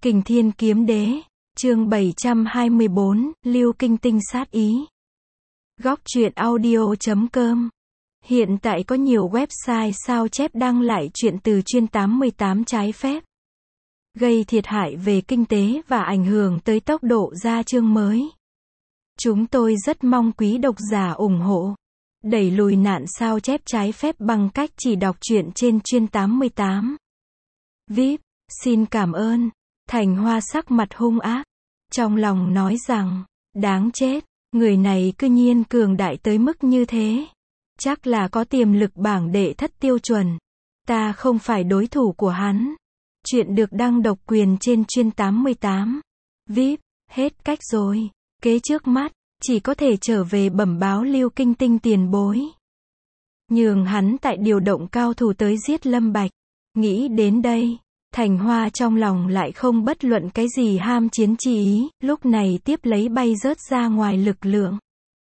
Kình Thiên Kiếm Đế, chương 724, Lưu Kinh Tinh sát ý. Góc truyện audio.com. Hiện tại có nhiều website sao chép đăng lại truyện từ chuyên 88 trái phép, gây thiệt hại về kinh tế và ảnh hưởng tới tốc độ ra chương mới. Chúng tôi rất mong quý độc giả ủng hộ, đẩy lùi nạn sao chép trái phép bằng cách chỉ đọc truyện trên chuyên 88. VIP, xin cảm ơn. Thành Hoa sắc mặt hung ác, trong lòng nói rằng, đáng chết, người này cư nhiên cường đại tới mức như thế. Chắc là có tiềm lực bảng đệ thất tiêu chuẩn. Ta không phải đối thủ của hắn. Chuyện được đăng độc quyền trên chuyên 88. VIP, hết cách rồi. Kế trước mắt, chỉ có thể trở về bẩm báo Lưu Kinh Tinh tiền bối. Nhường hắn tại điều động cao thủ tới giết Lâm Bạch. Nghĩ đến đây, Thành Hoa trong lòng lại không bất luận cái gì ham chiến chi ý, lúc này tiếp lấy bay rớt ra ngoài lực lượng.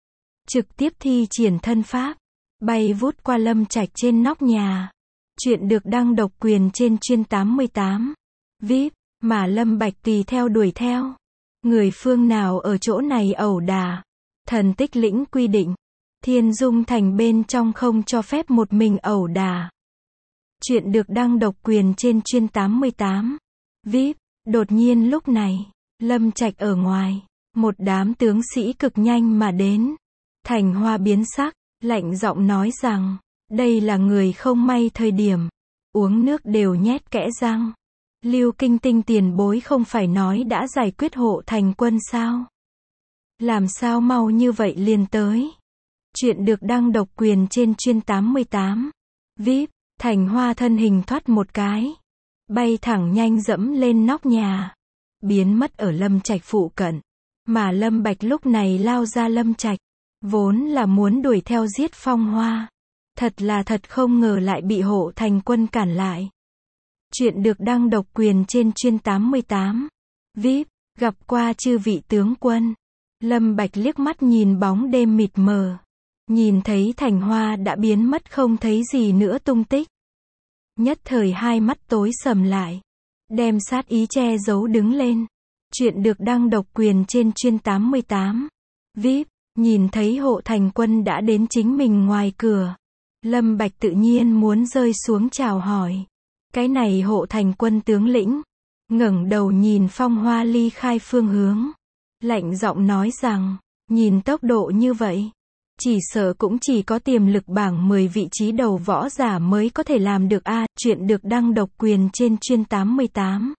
Trực tiếp thi triển thân pháp, bay vút qua Lâm Trạch trên nóc nhà. Chuyện được đăng độc quyền trên chuyên 88. VIP, mà Lâm Bạch tùy theo đuổi theo. Người phương nào ở chỗ này ẩu đả. Thần tích lĩnh quy định, Thiên Dung Thành bên trong không cho phép một mình ẩu đả. Chuyện được đăng độc quyền trên chuyên 88. VIP, đột nhiên lúc này, Lâm Trạch ở ngoài, một đám tướng sĩ cực nhanh mà đến. Thành Hoa biến sắc, lạnh giọng nói rằng, đây là người không may thời điểm, uống nước đều nhét kẽ răng. Lưu Kinh Tinh tiền bối không phải nói đã giải quyết hộ thành quân sao? Làm sao mau như vậy liền tới? Chuyện được đăng độc quyền trên chuyên 88. VIP, Thành Hoa thân hình thoát một cái, bay thẳng nhanh dẫm lên nóc nhà, biến mất ở Lâm Trạch phụ cận. Mà Lâm Bạch lúc này lao ra Lâm Trạch, vốn là muốn đuổi theo giết Phong Hoa. Thật không ngờ lại bị hộ thành quân cản lại. Chuyện được đăng độc quyền trên chuyên 88. VIP, gặp qua chư vị tướng quân. Lâm Bạch liếc mắt nhìn bóng đêm mịt mờ, nhìn thấy Thành Hoa đã biến mất không thấy gì nữa tung tích. Nhất thời hai mắt tối sầm lại, đem sát ý che giấu đứng lên. Chuyện được đăng độc quyền trên chuyên 88. VIP, nhìn thấy hộ thành quân đã đến chính mình ngoài cửa. Lâm Bạch tự nhiên muốn rơi xuống chào hỏi. Cái này hộ thành quân tướng lĩnh, ngẩng đầu nhìn Phong Hoa ly khai phương hướng. Lạnh giọng nói rằng, nhìn tốc độ như vậy, chỉ sợ cũng chỉ có tiềm lực bảng 10 vị trí đầu võ giả mới có thể làm được a. Chuyện được đăng độc quyền trên chuyên 88.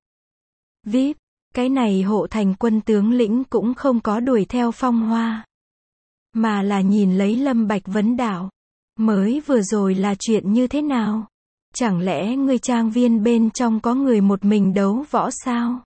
VIP, cái này hộ thành quân tướng lĩnh cũng không có đuổi theo Phong Hoa, mà là nhìn lấy Lâm Bạch vấn đạo. Mới vừa rồi là chuyện như thế nào? Chẳng lẽ ngươi trang viên bên trong có người một mình đấu võ sao?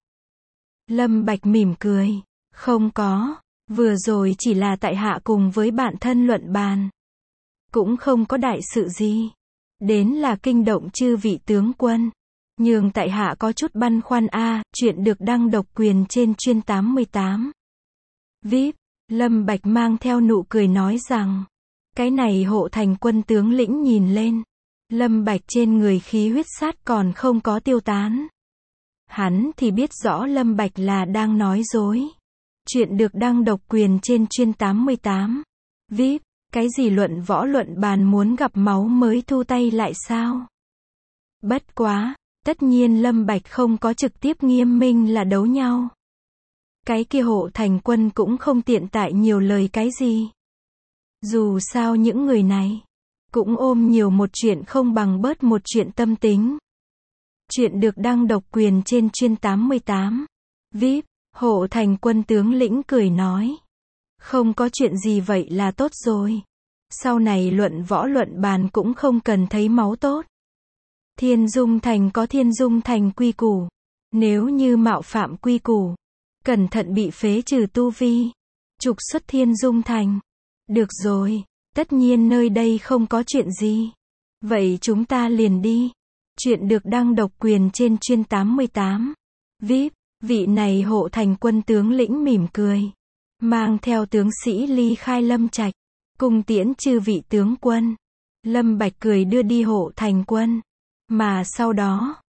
Lâm Bạch mỉm cười. Không có, vừa rồi chỉ là tại hạ cùng với bạn thân luận bàn. Cũng không có đại sự gì. Đến là kinh động chư vị tướng quân. Nhường tại hạ có chút băn khoăn a. Chuyện được đăng độc quyền trên chuyên 88. VIP, Lâm Bạch mang theo nụ cười nói rằng, cái này hộ thành quân tướng lĩnh nhìn lên, Lâm Bạch trên người khí huyết sát còn không có tiêu tán. Hắn thì biết rõ Lâm Bạch là đang nói dối. Chuyện được đăng độc quyền trên chuyên 88. VIP, cái gì luận võ luận bàn muốn gặp máu mới thu tay lại sao? Bất quá, tất nhiên Lâm Bạch không có trực tiếp nghiêm minh là đấu nhau. Cái kia hộ thành quân cũng không tiện tại nhiều lời cái gì. Dù sao những người này cũng ôm nhiều một chuyện không bằng bớt một chuyện tâm tính. Chuyện được đăng độc quyền trên chuyên 88. VIP, hộ thành quân tướng lĩnh cười nói, không có chuyện gì vậy là tốt rồi. Sau này luận võ luận bàn cũng không cần thấy máu tốt. Thiên Dung Thành có Thiên Dung Thành quy củ. Nếu như mạo phạm quy củ, cẩn thận bị phế trừ tu vi, trục xuất Thiên Dung Thành. Được rồi, tất nhiên nơi đây không có chuyện gì. Vậy chúng ta liền đi. Chuyện được đăng độc quyền trên chuyên 88. VIP, vị này hộ thành quân tướng lĩnh mỉm cười, mang theo tướng sĩ ly khai Lâm Trạch, cùng tiễn chư vị tướng quân. Lâm Bạch cười đưa đi hộ thành quân, mà sau đó,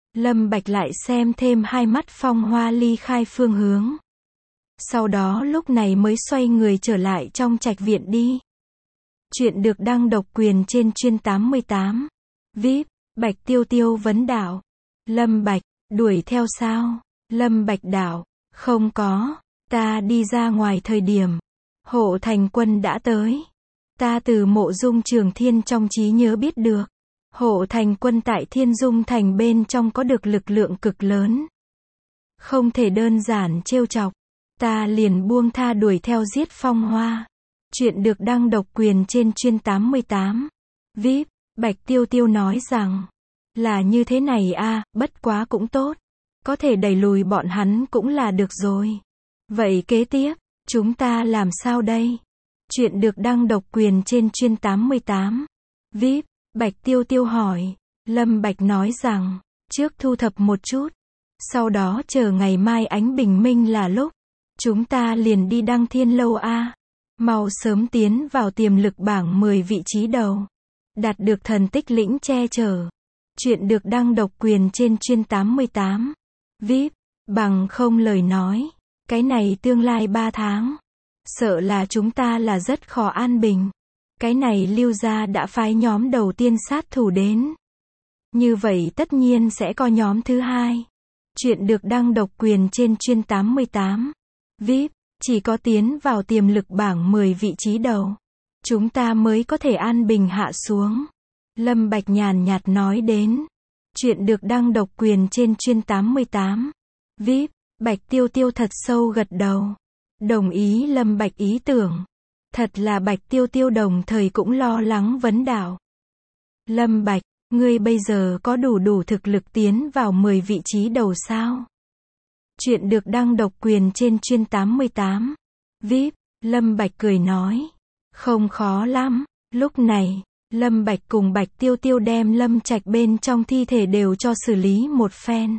Lâm Bạch lại xem thêm hai mắt Phong Hoa ly khai phương hướng. Sau đó lúc này mới xoay người trở lại trong trạch viện đi. Chuyện được đăng độc quyền trên chuyên 88. VIP, Bạch Tiêu Tiêu vấn đạo. Lâm Bạch, đuổi theo sao? Lâm Bạch đạo, không có, ta đi ra ngoài thời điểm Hộ Thành Quân đã tới. Ta từ Mộ Dung Trường Thiên trong trí nhớ biết được, Hộ Thành Quân tại Thiên Dung Thành bên trong có được lực lượng cực lớn. Không thể đơn giản trêu chọc. Ta liền buông tha đuổi theo giết Phong Hoa. Chuyện được đăng độc quyền trên chuyên 88. VIP, Bạch Tiêu Tiêu nói rằng, là như thế này a, bất quá cũng tốt. Có thể đẩy lùi bọn hắn cũng là được rồi. Vậy kế tiếp, chúng ta làm sao đây? Chuyện được đăng độc quyền trên chuyên 88. VIP, Bạch Tiêu Tiêu hỏi. Lâm Bạch nói rằng, trước thu thập một chút. Sau đó chờ ngày mai ánh bình minh là lúc. Chúng ta liền đi Đăng Thiên Lâu a. Mau sớm tiến vào tiềm lực bảng 10 vị trí đầu. Đạt được thần tích lĩnh che chở. Chuyện được đăng độc quyền trên chuyên 88. VIP, bằng không lời nói. Cái này tương lai 3 tháng. Sợ là chúng ta là rất khó an bình. Cái này Lưu gia đã phái nhóm đầu tiên sát thủ đến. Như vậy tất nhiên sẽ có nhóm thứ hai. Chuyện được đăng độc quyền trên chuyên 88. VIP, chỉ có tiến vào tiềm lực bảng 10 vị trí đầu. Chúng ta mới có thể an bình hạ xuống. Lâm Bạch nhàn nhạt nói đến. Chuyện được đăng độc quyền trên chuyên 88. VIP, Bạch Tiêu Tiêu thật sâu gật đầu. Đồng ý Lâm Bạch ý tưởng. Thật là Bạch Tiêu Tiêu đồng thời cũng lo lắng vấn đạo. Lâm Bạch, ngươi bây giờ có đủ thực lực tiến vào 10 vị trí đầu sao? Chuyện được đăng độc quyền trên chuyên 88. VIP, Lâm Bạch cười nói. Không khó lắm. Lúc này, Lâm Bạch cùng Bạch Tiêu Tiêu đem Lâm Trạch bên trong thi thể đều cho xử lý một phen.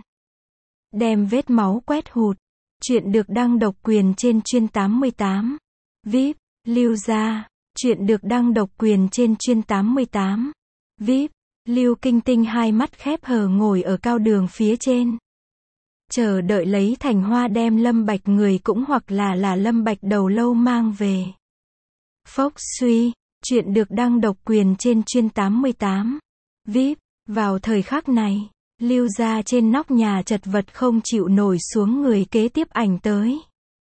Đem vết máu quét hụt. Chuyện được đăng độc quyền trên chuyên 88. VIP, Lưu gia. Chuyện được đăng độc quyền trên chuyên 88. VIP, Lưu Kinh Tinh hai mắt khép hờ ngồi ở cao đường phía trên. Chờ đợi lấy Thành Hoa đem Lâm Bạch người cũng hoặc là Lâm Bạch đầu lâu mang về. Phốc suy, chuyện được đăng độc quyền trên chuyên 88. VIP, vào thời khắc này, Lưu gia trên nóc nhà chật vật không chịu nổi xuống người kế tiếp ảnh tới.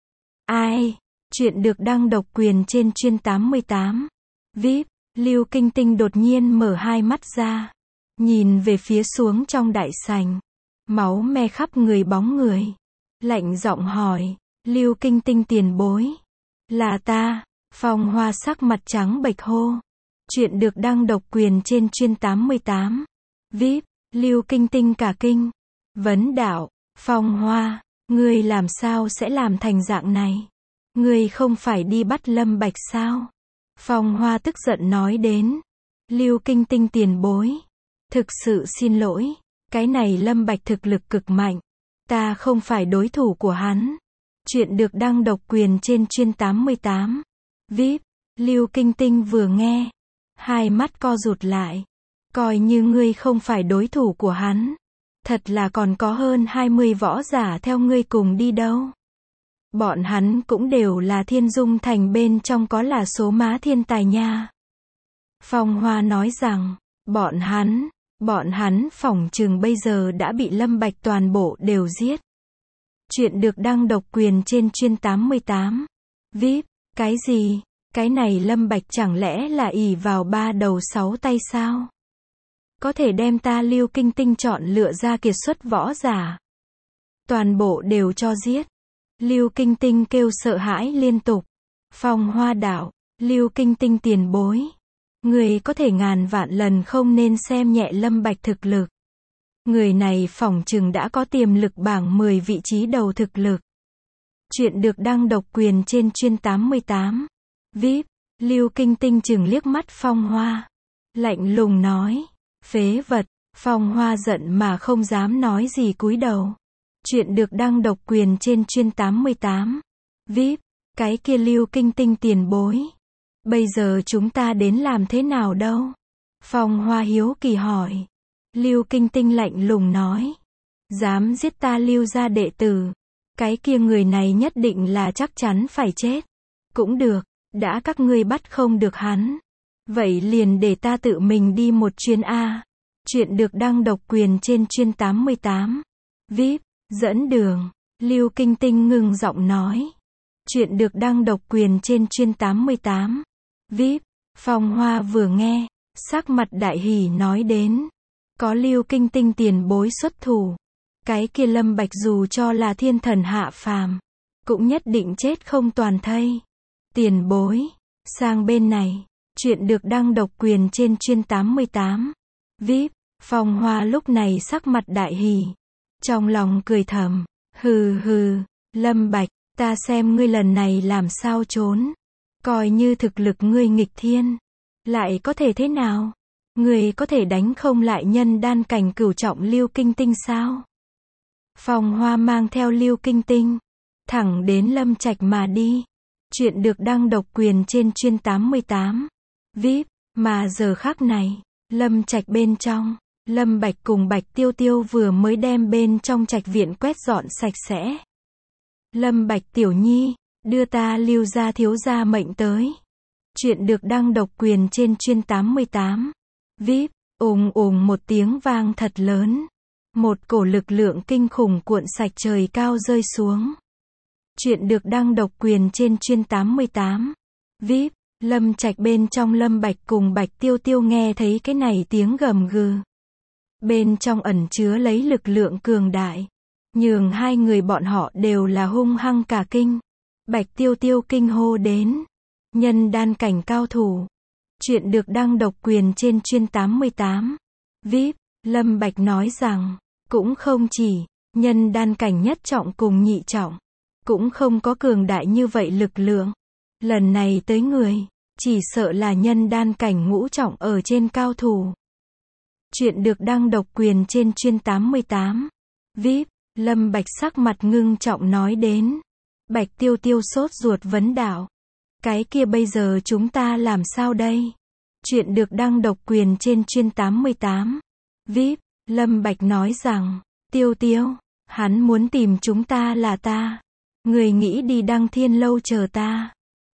Ai? Chuyện được đăng độc quyền trên chuyên 88. VIP, Lưu Kinh Tinh đột nhiên mở hai mắt ra. Nhìn về phía xuống trong đại sảnh. Máu me khắp người bóng người. Lạnh giọng hỏi. Lưu Kinh Tinh tiền bối. Là ta. Phong Hoa sắc mặt trắng bệch hô. Chuyện được đăng độc quyền trên chuyên 88. VIP, Lưu Kinh Tinh cả kinh. Vấn đạo. Phong Hoa, ngươi làm sao sẽ làm thành dạng này? Ngươi không phải đi bắt Lâm Bạch sao? Phong Hoa tức giận nói đến. Lưu Kinh Tinh tiền bối. Thực sự xin lỗi. Cái này Lâm Bạch thực lực cực mạnh. Ta không phải đối thủ của hắn. Chuyện được đăng độc quyền trên chuyên 88. VIP, Lưu Kinh Tinh vừa nghe. Hai mắt co rụt lại. Coi như ngươi không phải đối thủ của hắn. Thật là còn có hơn 20 võ giả theo ngươi cùng đi đâu. Bọn hắn cũng đều là Thiên Dung Thành bên trong có là số má thiên tài nha. Phong Hoa nói rằng, bọn hắn phỏng chừng bây giờ đã bị Lâm Bạch toàn bộ đều giết. Chuyện được đăng độc quyền trên chuyên 88. VIP, cái gì? Cái này Lâm Bạch chẳng lẽ là ỷ vào 3 đầu 6 tay sao? Có thể đem ta Lưu Kinh Tinh chọn lựa ra kiệt xuất võ giả. Toàn bộ đều cho giết. Lưu Kinh Tinh kêu sợ hãi liên tục. Phong Hoa đạo, Lưu Kinh Tinh tiền bối. Người có thể ngàn vạn lần không nên xem nhẹ Lâm Bạch thực lực. Người này phỏng chừng đã có tiềm lực bảng 10 vị trí đầu thực lực. Chuyện được đăng độc quyền trên chuyên 88. VIP, Lưu Kinh Tinh chừng liếc mắt Phong Hoa. Lạnh lùng nói. Phế vật. Phong Hoa giận mà không dám nói gì cúi đầu. Chuyện được đăng độc quyền trên chuyên 88. VIP, cái kia Lưu Kinh Tinh tiền bối. Bây giờ chúng ta đến làm thế nào đâu? Phong Hoa hiếu kỳ hỏi. Lưu Kinh Tinh lạnh lùng nói. Dám giết ta Lưu gia đệ tử. Cái kia người này nhất định là chắc chắn phải chết. Cũng được, đã các ngươi bắt không được hắn. Vậy liền để ta tự mình đi một chuyến A. Chuyện được đăng độc quyền trên chuyên 88. VIP, dẫn đường. Lưu Kinh Tinh ngừng giọng nói. Chuyện được đăng độc quyền trên chuyên 88. VIP, Phong Hoa vừa nghe, sắc mặt đại hỉ nói đến. Có Lưu Kinh Tinh tiền bối xuất thủ. Cái kia Lâm Bạch dù cho là thiên thần hạ phàm, cũng nhất định chết không toàn thây. Tiền bối, sang bên này. Chuyện được đăng độc quyền trên chuyên 88. VIP, Phong Hoa lúc này sắc mặt đại hỉ. Trong lòng cười thầm. Hừ hừ, Lâm Bạch, ta xem ngươi lần này làm sao trốn. Coi như thực lực ngươi nghịch thiên. Lại có thể thế nào? Ngươi có thể đánh không lại nhân đan cảnh cửu trọng Lưu Kinh Tinh sao? Phong Hoa mang theo Lưu Kinh Tinh, thẳng đến Lâm Trạch mà đi. Chuyện được đăng độc quyền trên chuyên 88. VIP, mà giờ khắc này, Lâm Trạch bên trong, Lâm Bạch cùng Bạch Tiêu Tiêu vừa mới đem bên trong trạch viện quét dọn sạch sẽ. Lâm Bạch tiểu nhi, đưa ta Lưu gia thiếu gia mệnh tới. Chuyện được đăng độc quyền trên chuyên 88. VIP, ùng ùng một tiếng vang thật lớn. Một cổ lực lượng kinh khủng cuộn sạch trời cao rơi xuống. Chuyện được đăng độc quyền trên chuyên 88. VIP, Lâm Trạch bên trong Lâm Bạch cùng Bạch Tiêu Tiêu nghe thấy cái này tiếng gầm gừ. Bên trong ẩn chứa lấy lực lượng cường đại. Nhường hai người bọn họ đều là hung hăng cả kinh. Bạch Tiêu Tiêu kinh hô đến. Nhân đan cảnh cao thủ. Chuyện được đăng độc quyền trên chuyên 88. VIP, Lâm Bạch nói rằng, cũng không chỉ, nhân đan cảnh nhất trọng cùng nhị trọng. Cũng không có cường đại như vậy lực lượng. Lần này tới người, chỉ sợ là nhân đan cảnh ngũ trọng ở trên cao thủ. Chuyện được đăng độc quyền trên chuyên 88. VIP, Lâm Bạch sắc mặt ngưng trọng nói đến. Bạch Tiêu Tiêu sốt ruột vấn đạo. Cái kia bây giờ chúng ta làm sao đây? Chuyện được đăng độc quyền trên chuyên 88. VIP, Lâm Bạch nói rằng, Tiêu Tiêu, hắn muốn tìm chúng ta là ta. Người nghĩ đi Đăng Thiên lâu chờ ta.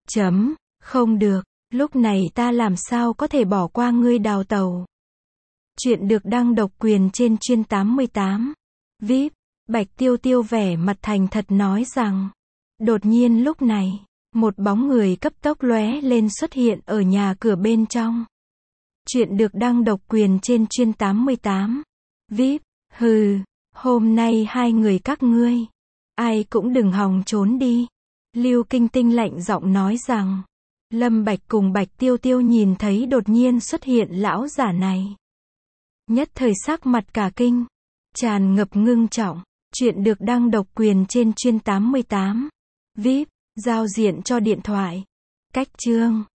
Không được, lúc này ta làm sao có thể bỏ qua ngươi đào tẩu. Chuyện được đăng độc quyền trên chuyên 88. VIP, Bạch Tiêu Tiêu vẻ mặt thành thật nói rằng. Đột nhiên lúc này, một bóng người cấp tốc lóe lên xuất hiện ở nhà cửa bên trong. Chuyện được đăng độc quyền trên chuyên 88. VIP, hừ, hôm nay hai người các ngươi, ai cũng đừng hòng trốn đi. Lưu Kinh Tinh lạnh giọng nói rằng. Lâm Bạch cùng Bạch Tiêu Tiêu nhìn thấy đột nhiên xuất hiện lão giả này. Nhất thời sắc mặt cả kinh, tràn ngập ngưng trọng. Chuyện được đăng độc quyền trên chuyên 88. VIP, giao diện cho điện thoại. Cách chương